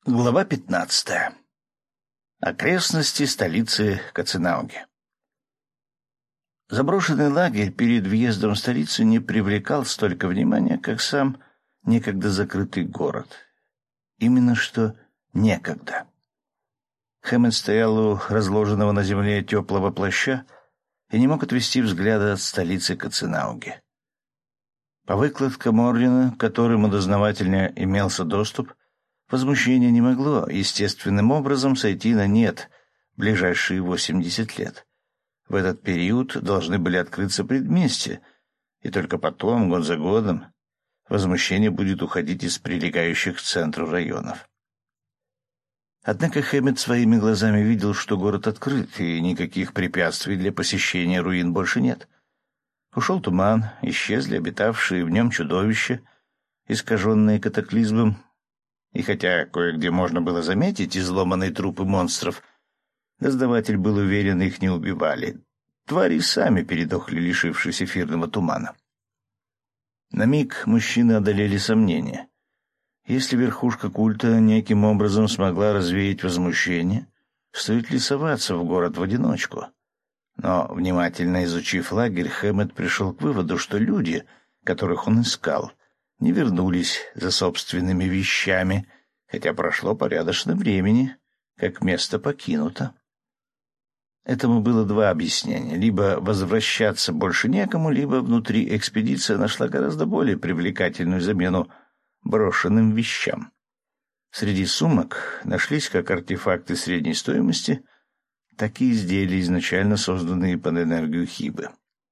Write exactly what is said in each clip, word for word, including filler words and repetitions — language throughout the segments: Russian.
Глава пятнадцатая. Окрестности столицы Каценауги. Заброшенный лагерь перед въездом в столицу не привлекал столько внимания, как сам некогда закрытый город. Именно что некогда. Хэммонд стоял у разложенного на земле теплого плаща и не мог отвести взгляда от столицы Каценауги. По выкладкам ордена, к которому дознавательно имелся доступ, возмущение не могло естественным образом сойти на нет в ближайшие восемьдесят лет. В этот период должны были открыться предместья, и только потом, год за годом, возмущение будет уходить из прилегающих к центру районов. Однако Хэммонд своими глазами видел, что город открыт, и никаких препятствий для посещения руин больше нет. Ушел туман, исчезли обитавшие в нем чудовища, искаженные катаклизмом. И хотя кое-где можно было заметить изломанные трупы монстров, дознаватель был уверен, их не убивали. Твари сами передохли, лишившись эфирного тумана. На миг мужчины одолели сомнения. Если верхушка культа неким образом смогла развеять возмущение, стоит ли соваться в город в одиночку? Но, внимательно изучив лагерь, Хэммонд пришел к выводу, что люди, которых он искал, не вернулись за собственными вещами, хотя прошло порядочно времени, как место покинуто. Этому было два объяснения. Либо возвращаться больше некому, либо внутри экспедиция нашла гораздо более привлекательную замену брошенным вещам. Среди сумок нашлись как артефакты средней стоимости, так и изделия, изначально созданные под энергию Хибы.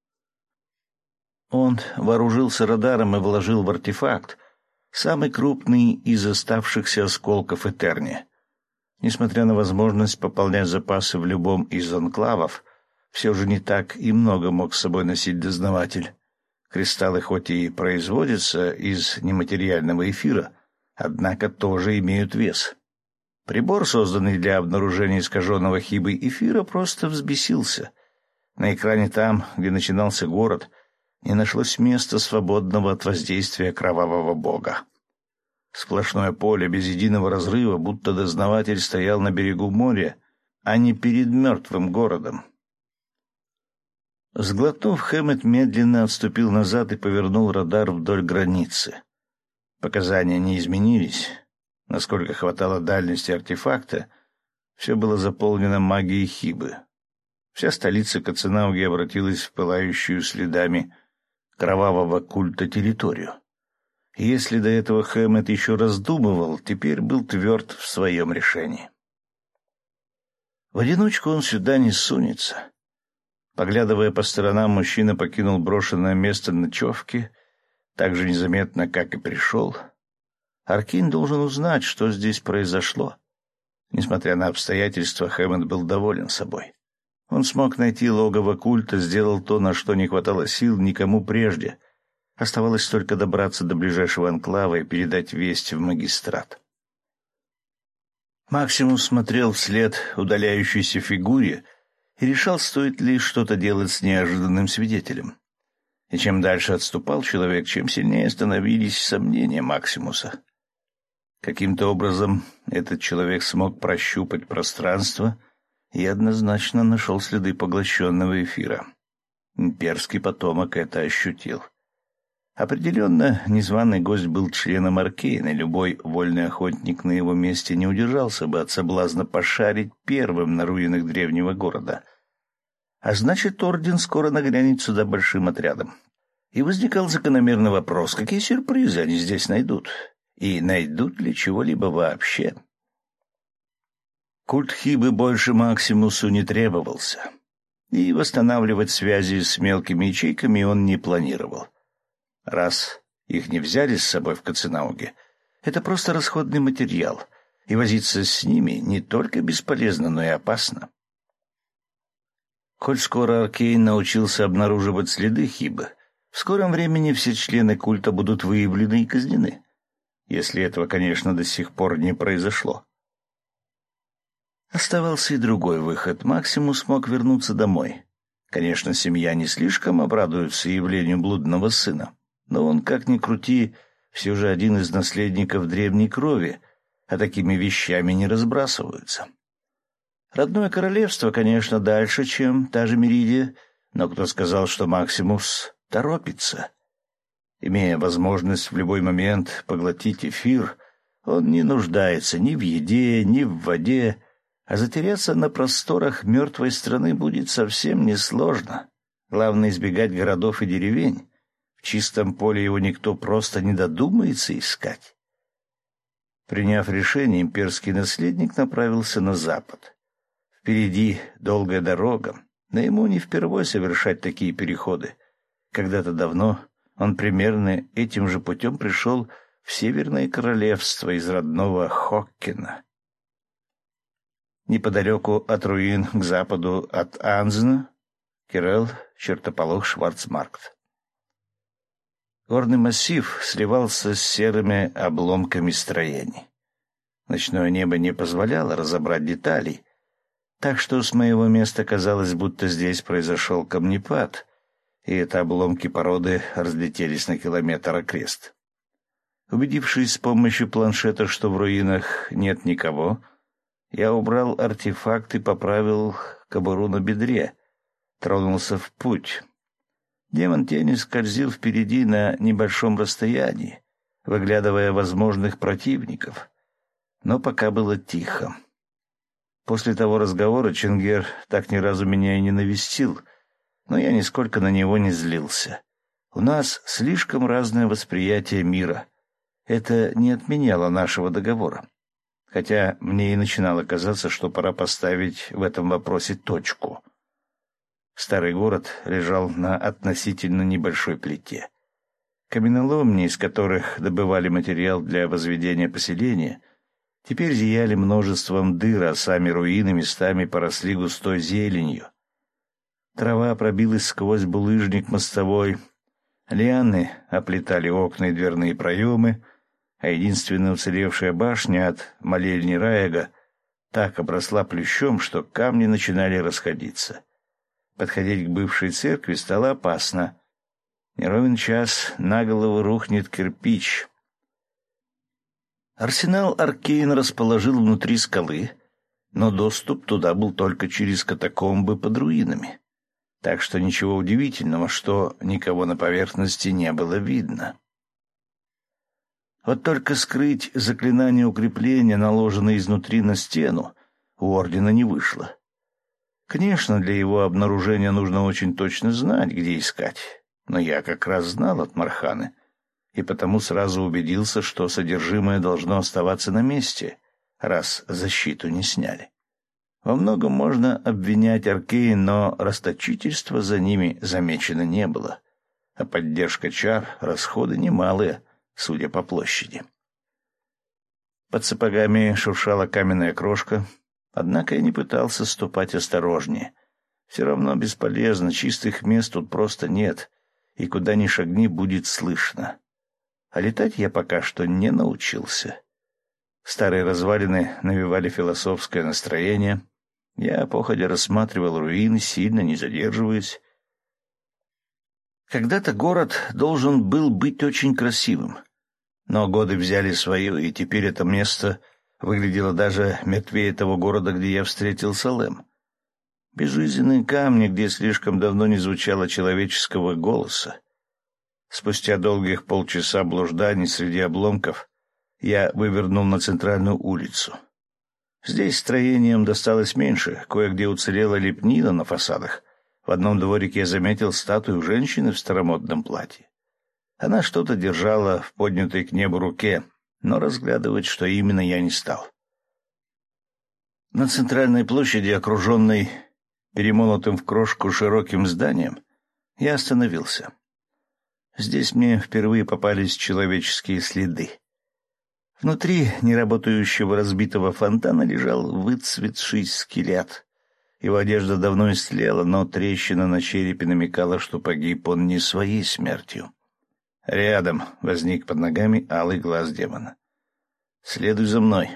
Он вооружился радаром и вложил в артефакт самый крупный из оставшихся осколков Этерни. Несмотря на возможность пополнять запасы в любом из анклавов, все же не так и много мог с собой носить дознаватель. Кристаллы хоть и производятся из нематериального эфира, однако тоже имеют вес. Прибор, созданный для обнаружения искаженного Хибой эфира, просто взбесился. На экране там, где начинался город, не нашлось места, свободного от воздействия кровавого бога. Сплошное поле без единого разрыва, будто дознаватель стоял на берегу моря, а не перед мертвым городом. Сглотнув, Хэммонд медленно отступил назад и повернул радар вдоль границы. Показания не изменились. Насколько хватало дальности артефакта, все было заполнено магией Хибы. Вся столица Каценауги обратилась в пылающую следами кровавого культа территорию. И если до этого Хэммонд еще раздумывал, теперь был тверд в своем решении. В одиночку он сюда не сунется. Поглядывая по сторонам, мужчина покинул брошенное место ночевки так же незаметно, как и пришел. Аркейн должен узнать, что здесь произошло. Несмотря на обстоятельства, Хэммонд был доволен собой. Он смог найти логово культа, сделал то, на что не хватало сил никому прежде. Оставалось только добраться до ближайшего анклава и передать весть в магистрат. Максимус смотрел вслед удаляющейся фигуре и решал, стоит ли что-то делать с неожиданным свидетелем. И чем дальше отступал человек, чем сильнее становились сомнения Максимуса. Каким-то образом этот человек смог прощупать пространство и однозначно нашел следы поглощенного эфира. Имперский потомок это ощутил. Определенно, незваный гость был членом Аркейна, и любой вольный охотник на его месте не удержался бы от соблазна пошарить первым на руинах древнего города. А значит, орден скоро нагрянет сюда большим отрядом. И возникал закономерный вопрос, какие сюрпризы они здесь найдут? И найдут ли чего-либо вообще? Культ Хибы больше Максимусу не требовался, и восстанавливать связи с мелкими ячейками он не планировал. Раз их не взяли с собой в Каценауге, это просто расходный материал, и возиться с ними не только бесполезно, но и опасно. Хоть скоро Аркейн научился обнаруживать следы Хибы, в скором времени все члены культа будут выявлены и казнены, если этого, конечно, до сих пор не произошло. Оставался и другой выход. Максимус мог вернуться домой. Конечно, семья не слишком обрадуется явлению блудного сына, но он, как ни крути, все же один из наследников древней крови, а такими вещами не разбрасываются. Родное королевство, конечно, дальше, чем та же Меридия, но кто сказал, что Максимус торопится? Имея возможность в любой момент поглотить эфир, он не нуждается ни в еде, ни в воде, а затеряться на просторах мертвой страны будет совсем несложно. Главное — избегать городов и деревень. В чистом поле его никто просто не додумается искать. Приняв решение, имперский наследник направился на запад. Впереди долгая дорога, но ему не впервой совершать такие переходы. Когда-то давно он примерно этим же путем пришел в Северное Королевство из родного Хоккена. Неподалеку от руин, к западу от Анзена, Кирелл, чертополох Шварцмаркт. Горный массив сливался с серыми обломками строений. Ночное небо не позволяло разобрать деталей, так что с моего места казалось, будто здесь произошел камнепад, и это обломки породы разлетелись на километр окрест. Убедившись с помощью планшета, что в руинах нет никого, я убрал артефакт и поправил кобуру на бедре, тронулся в путь. Демон тени скользил впереди на небольшом расстоянии, выглядывая возможных противников, но пока было тихо. После того разговора Чингер так ни разу меня и не навестил, но я нисколько на него не злился. У нас слишком разное восприятие мира. Это не отменяло нашего договора. Хотя мне и начинало казаться, что пора поставить в этом вопросе точку. Старый город лежал на относительно небольшой плите. Каменоломни, из которых добывали материал для возведения поселения, теперь зияли множеством дыр, а сами руины местами поросли густой зеленью. Трава пробилась сквозь булыжник мостовой, лианы оплетали окна и дверные проемы, а единственная уцелевшая башня от молельни Раега так обросла плющом, что камни начинали расходиться. Подходить к бывшей церкви стало опасно. Не ровен час на голову рухнет кирпич. Арсенал Аркейн расположил внутри скалы, но доступ туда был только через катакомбы под руинами. Так что ничего удивительного, что никого на поверхности не было видно. Вот только скрыть заклинание укрепления, наложенное изнутри на стену, у Ордена не вышло. Конечно, для его обнаружения нужно очень точно знать, где искать, но я как раз знал от Марханы, и потому сразу убедился, что содержимое должно оставаться на месте, раз защиту не сняли. Во многом можно обвинять Аркейн, но расточительства за ними замечено не было, а поддержка чар — расходы немалые, судя по площади. Под сапогами шуршала каменная крошка, однако я не пытался ступать осторожнее. Все равно бесполезно, чистых мест тут просто нет, и куда ни шагни будет слышно. А летать я пока что не научился. Старые развалины навевали философское настроение. Я походя рассматривал руины, сильно не задерживаясь. Когда-то город должен был быть очень красивым, но годы взяли свое, и теперь это место выглядело даже мертвее того города, где я встретил Салем. Безжизненные камни, где слишком давно не звучало человеческого голоса. Спустя долгих полчаса блужданий среди обломков я вывернул на центральную улицу. Здесь строениям досталось меньше, кое-где уцелела лепнина на фасадах. В одном дворике я заметил статую женщины в старомодном платье. Она что-то держала в поднятой к небу руке, но разглядывать, что именно, я не стал. На центральной площади, окруженной перемолотым в крошку широким зданием, я остановился. Здесь мне впервые попались человеческие следы. Внутри неработающего разбитого фонтана лежал выцветший скелет. Его одежда давно истлела, но трещина на черепе намекала, что погиб он не своей смертью. Рядом возник под ногами алый глаз демона. «Следуй за мной».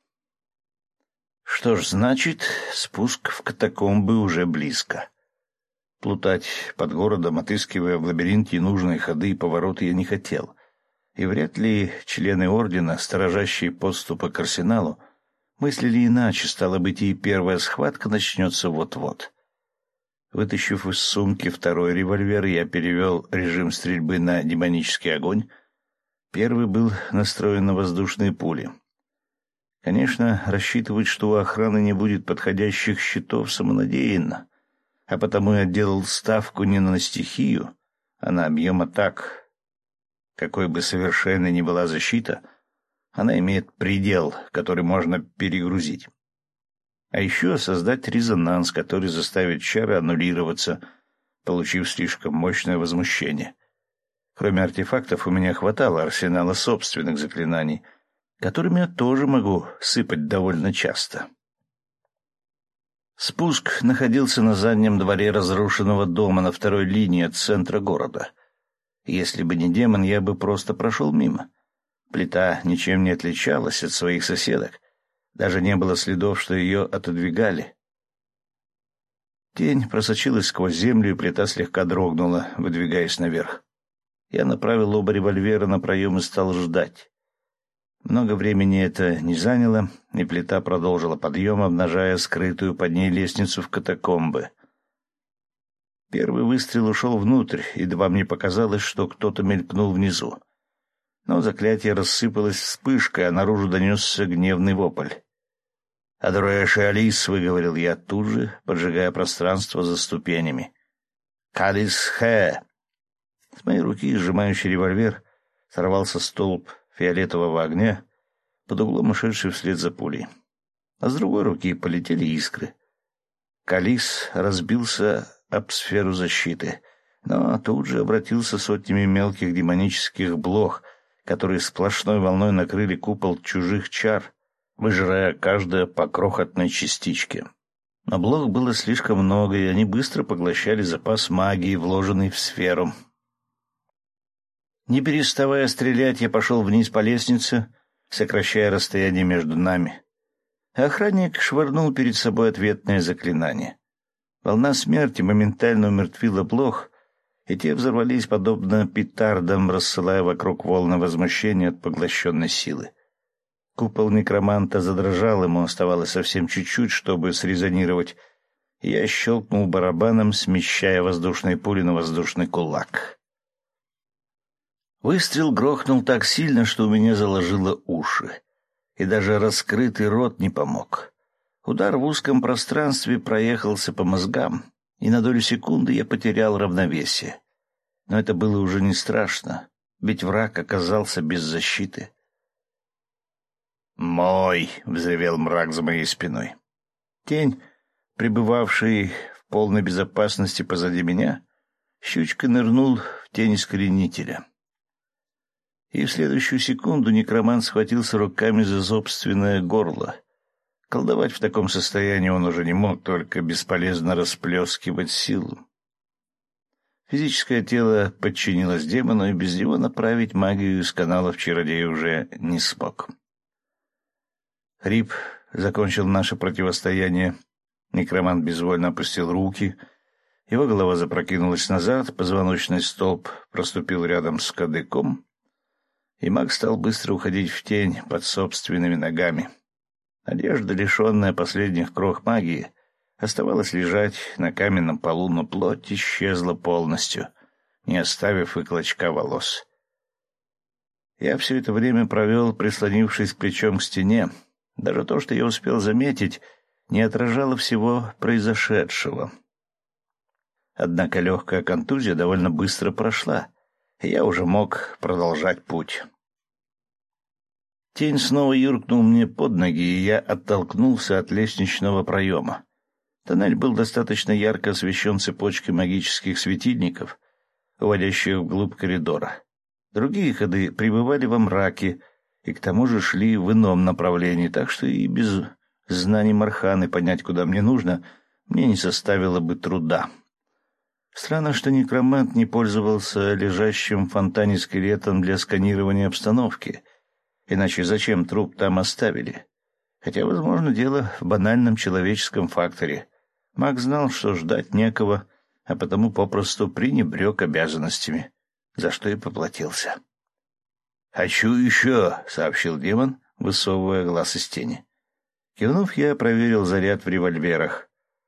Что ж, значит, спуск в катакомбы уже близко. Плутать под городом, отыскивая в лабиринте нужные ходы и повороты, я не хотел. И вряд ли члены ордена, сторожащие подступы к арсеналу, мыслили иначе, стало быть, и первая схватка начнется вот-вот. Вытащив из сумки второй револьвер, я перевел режим стрельбы на демонический огонь. Первый был настроен на воздушные пули. Конечно, рассчитывать, что у охраны не будет подходящих щитов, самонадеянно, а потому я делал ставку не на стихию, а на объем атак. Какой бы совершенной ни была защита, она имеет предел, который можно перегрузить. А еще создать резонанс, который заставит чары аннулироваться, получив слишком мощное возмущение. Кроме артефактов, у меня хватало арсенала собственных заклинаний, которыми я тоже могу сыпать довольно часто. Спуск находился на заднем дворе разрушенного дома на второй линии от центра города. Если бы не демон, я бы просто прошел мимо. Плита ничем не отличалась от своих соседок. Даже не было следов, что ее отодвигали. Тень просочилась сквозь землю, и плита слегка дрогнула, выдвигаясь наверх. Я направил оба револьвера на проем и стал ждать. Много времени это не заняло, и плита продолжила подъем, обнажая скрытую под ней лестницу в катакомбы. Первый выстрел ушел внутрь, едва мне показалось, что кто-то мелькнул внизу. Но заклятие рассыпалось вспышкой, а наружу донесся гневный вопль. «Адруэш и Алис», — выговорил я тут же, поджигая пространство за ступенями. «Калис Хэ!» С моей руки, сжимающий револьвер, сорвался столб фиолетового огня, под углом ушедший вслед за пулей. А с другой руки полетели искры. Калис разбился об сферу защиты, но тут же обратился сотнями мелких демонических блох, которые сплошной волной накрыли купол чужих чар, выжирая каждое по крохотной частичке. Но блох было слишком много, и они быстро поглощали запас магии, вложенный в сферу. Не переставая стрелять, я пошел вниз по лестнице, сокращая расстояние между нами. Охранник швырнул перед собой ответное заклинание. Волна смерти моментально умертвила блох, и те взорвались подобно петардам, рассылая вокруг волны возмущения от поглощенной силы. Купол некроманта задрожал, ему оставалось совсем чуть-чуть, чтобы срезонировать. Я щелкнул барабаном, смещая воздушные пули на воздушный кулак. Выстрел грохнул так сильно, что у меня заложило уши, и даже раскрытый рот не помог. Удар в узком пространстве проехался по мозгам, и на долю секунды я потерял равновесие. Но это было уже не страшно, ведь враг оказался без защиты. «Мой!» — взревел мрак за моей спиной. Тень, пребывавший в полной безопасности позади меня, щучкой нырнул в тень искоренителя. И в следующую секунду некромант схватился руками за собственное горло. Колдовать в таком состоянии он уже не мог, только бесполезно расплескивать силу. Физическое тело подчинилось демону, и без него направить магию из каналов чародей уже не смог. Хрип закончил наше противостояние. Некромант безвольно опустил руки. Его голова запрокинулась назад, позвоночный столб проступил рядом с кадыком, и маг стал быстро уходить в тень под собственными ногами. Одежда, лишенная последних крох магии, оставалась лежать на каменном полу, но плоть исчезла полностью, не оставив и клочка волос. Я все это время провел, прислонившись плечом к стене. Даже то, что я успел заметить, не отражало всего произошедшего. Однако легкая контузия довольно быстро прошла, и я уже мог продолжать путь. Тень снова юркнул мне под ноги, и я оттолкнулся от лестничного проема. Тоннель был достаточно ярко освещен цепочкой магических светильников, уводящих вглубь коридора. Другие ходы пребывали во мраке и к тому же шли в ином направлении, так что и без знаний Марханы понять, куда мне нужно, мне не составило бы труда. Странно, что некромант не пользовался лежащим в фонтане скелетом для сканирования обстановки. Иначе зачем труп там оставили? Хотя, возможно, дело в банальном человеческом факторе. Маг знал, что ждать некого, а потому попросту пренебрег обязанностями, за что и поплатился. «Хочу еще», — сообщил демон, высовывая глаз из тени. Кивнув, я проверил заряд в револьверах.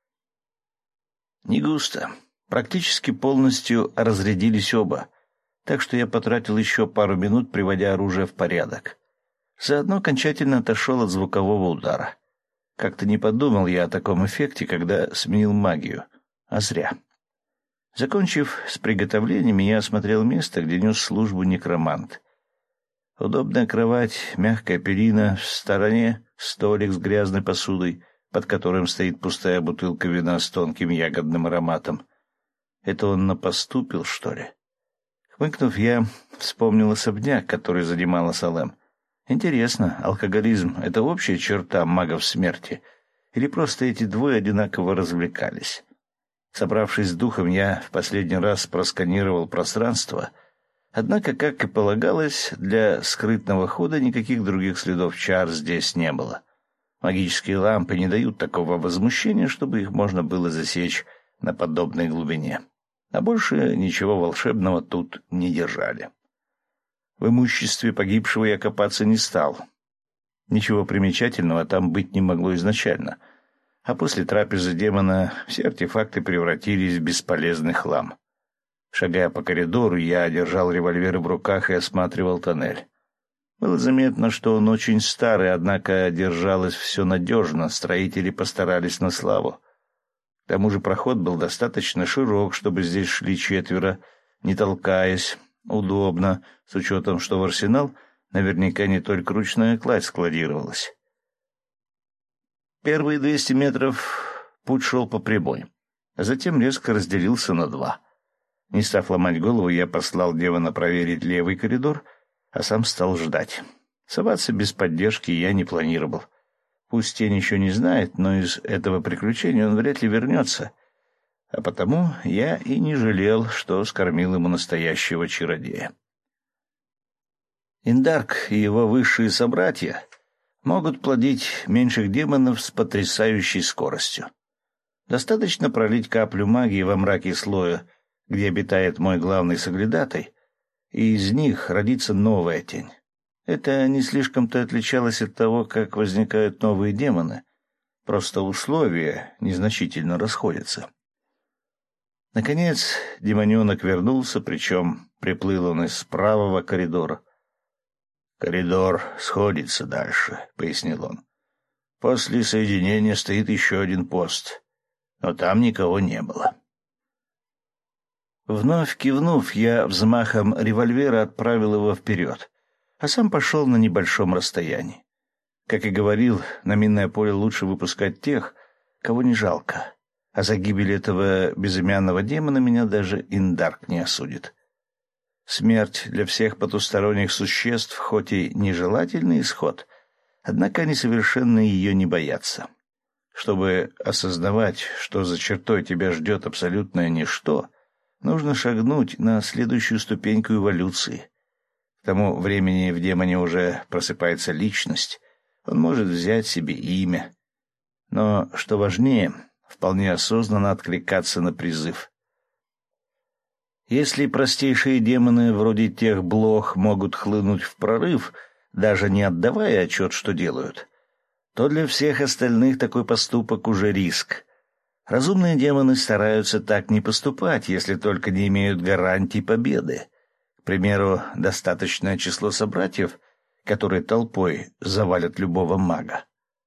Не густо. Практически полностью разрядились оба, так что я потратил еще пару минут, приводя оружие в порядок. Заодно окончательно отошел от звукового удара. Как-то не подумал я о таком эффекте, когда сменил магию. А зря. Закончив с приготовлениями, я осмотрел место, где нес службу некромант. Удобная кровать, мягкая перина, в стороне столик с грязной посудой, под которым стоит пустая бутылка вина с тонким ягодным ароматом. Это он на посту пил, что ли? Хмыкнув, я вспомнил особняк, который занимала Салем. Интересно, алкоголизм — это общая черта магов смерти? Или просто эти двое одинаково развлекались? Собравшись с духом, я в последний раз просканировал пространство. Однако, как и полагалось, для скрытного хода никаких других следов чар здесь не было. Магические лампы не дают такого возмущения, чтобы их можно было засечь на подобной глубине. А больше ничего волшебного тут не держали. В имуществе погибшего я копаться не стал. Ничего примечательного там быть не могло изначально. А после трапезы демона все артефакты превратились в бесполезный хлам. Шагая по коридору, я держал револьвер в руках и осматривал тоннель. Было заметно, что он очень старый, однако держалось все надежно, строители постарались на славу. К тому же проход был достаточно широк, чтобы здесь шли четверо, не толкаясь, удобно, с учетом, что в арсенал наверняка не только ручная кладь складировалась. Первые двести метров путь шел по прямой, а затем резко разделился на два. Не став ломать голову, я послал демона проверить левый коридор, а сам стал ждать. Соваться без поддержки я не планировал. Пусть тень еще не знает, но из этого приключения он вряд ли вернется. А потому я и не жалел, что скормил ему настоящего чародея. Индарк и его высшие собратья могут плодить меньших демонов с потрясающей скоростью. Достаточно пролить каплю магии во мраке слоя, где обитает мой главный соглядатай, и из них родится новая тень. Это не слишком-то отличалось от того, как возникают новые демоны. Просто условия незначительно расходятся. Наконец демоненок вернулся, причем приплыл он из правого коридора. «Коридор сходится дальше», — пояснил он. «После соединения стоит еще один пост, но там никого не было». Вновь кивнув, я взмахом револьвера отправил его вперед, а сам пошел на небольшом расстоянии. Как и говорил, на минное поле лучше выпускать тех, кого не жалко, а за гибель этого безымянного демона меня даже Индарк не осудит. Смерть для всех потусторонних существ хоть и нежелательный исход, однако они совершенно ее не боятся. Чтобы осознавать, что за чертой тебя ждет абсолютное ничто, нужно шагнуть на следующую ступеньку эволюции. К тому времени в демоне уже просыпается личность, он может взять себе имя. Но, что важнее, вполне осознанно откликаться на призыв. Если простейшие демоны вроде тех блох могут хлынуть в прорыв, даже не отдавая отчет, что делают, то для всех остальных такой поступок уже риск. Разумные демоны стараются так не поступать, если только не имеют гарантий победы. К примеру, достаточное число собратьев, которые толпой завалят любого мага.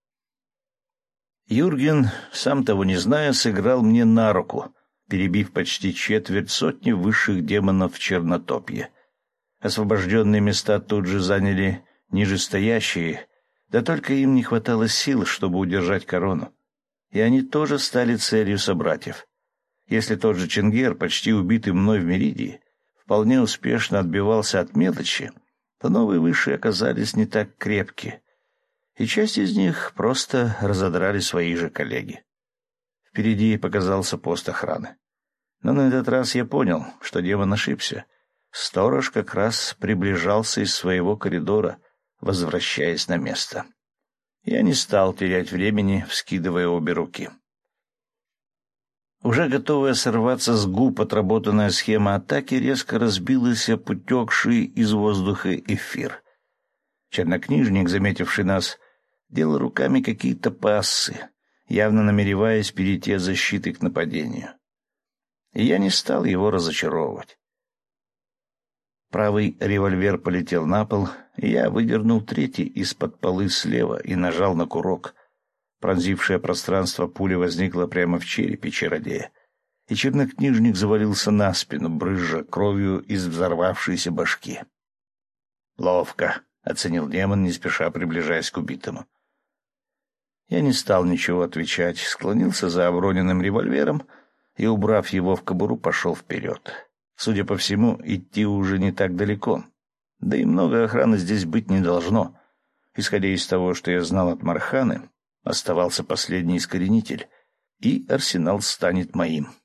Юрген, сам того не зная, сыграл мне на руку, перебив почти четверть сотни высших демонов в Чернотопье. Освобожденные места тут же заняли нижестоящие, да только им не хватало сил, чтобы удержать корону. И они тоже стали целью собратьев. Если тот же Чингер, почти убитый мной в Меридии, вполне успешно отбивался от мелочи, то новые высшие оказались не так крепки, и часть из них просто разодрали свои же коллеги. Впереди показался пост охраны. Но на этот раз я понял, что демон ошибся. Сторож как раз приближался из своего коридора, возвращаясь на место. Я не стал терять времени, вскидывая обе руки. Уже готовая сорваться с губ отработанная схема атаки резко разбилась о потекший из воздуха эфир. Чернокнижник, заметивший нас, делал руками какие-то пассы, явно намереваясь перейти от защиты к нападению. И я не стал его разочаровывать. Правый револьвер полетел на пол, и я выдернул третий из-под полы слева и нажал на курок. Пронзившее пространство пуля возникла прямо в черепе чародея, и чернокнижник завалился на спину, брызжа кровью из взорвавшейся башки. «Ловко», — оценил демон, не спеша приближаясь к убитому. Я не стал ничего отвечать, склонился за оброненным револьвером и, убрав его в кобуру, пошел вперед. Судя по всему, идти уже не так далеко. Да и много охраны здесь быть не должно. Исходя из того, что я знал от Марханы, оставался последний искоренитель, и арсенал станет моим.